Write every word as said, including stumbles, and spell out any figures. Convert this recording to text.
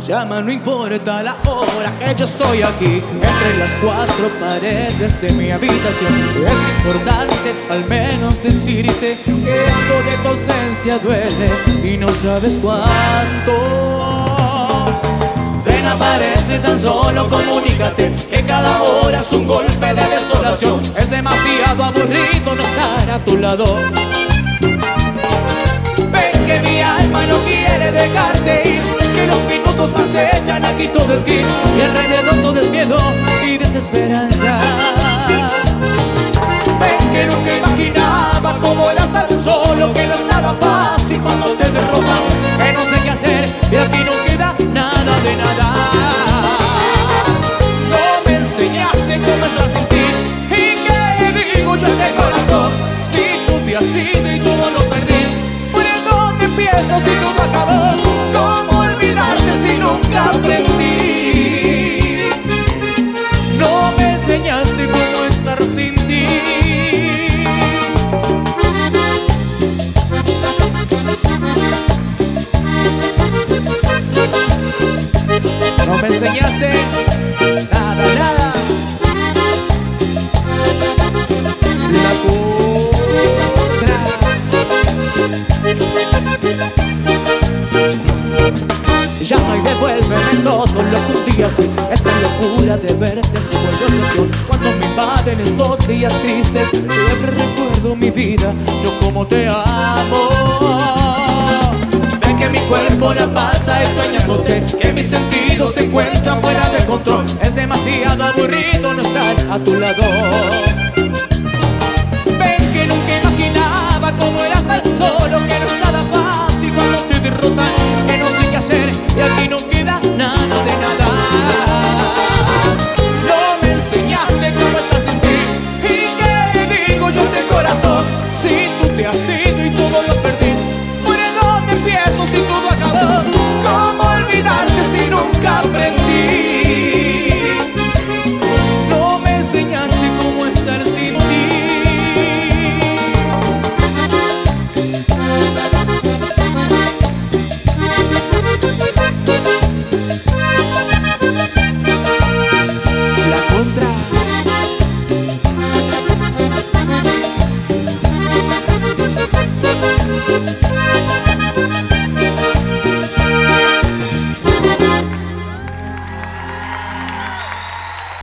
Llama, no importa la hora que yo estoy aquí entre las cuatro paredes de mi habitación. Es importante al menos decirte que esto de tu ausencia duele y no sabes cuánto. Ven, aparece tan solo, comunícate que cada hora es un golpe de desolación. Es demasiado aburrido no estar a tu lado. Ven que mi alma no quiere dejarte ir, que los minutos más echan, aquí todo es gris y alrededor todo es miedo y desesperanza. Ven que nunca imaginaba cómo era estar solo, que no es nada fácil cuando te derrotan, que no sé qué hacer y aquí no queda nada de nada. No me enseñaste cómo estar sin ti, y qué digo yo a este corazón si tú te has ido y todo lo perdí. Empiezo si todo acabó, ¿cómo olvidarte si nunca aprendí? No me enseñaste cómo estar sin ti. No me enseñaste nada, nada. La contra. Llama y devuélveme todo lo que un día fui. Esta locura de verte se vuelve obsesión. Cuando me invaden estos días tristes, siempre recuerdo mi vida, yo como te amo. Ven que mi cuerpo la pasa extrañándote, que mis sentidos se encuentran fuera de control. Es demasiado aburrido no estar a tu lado.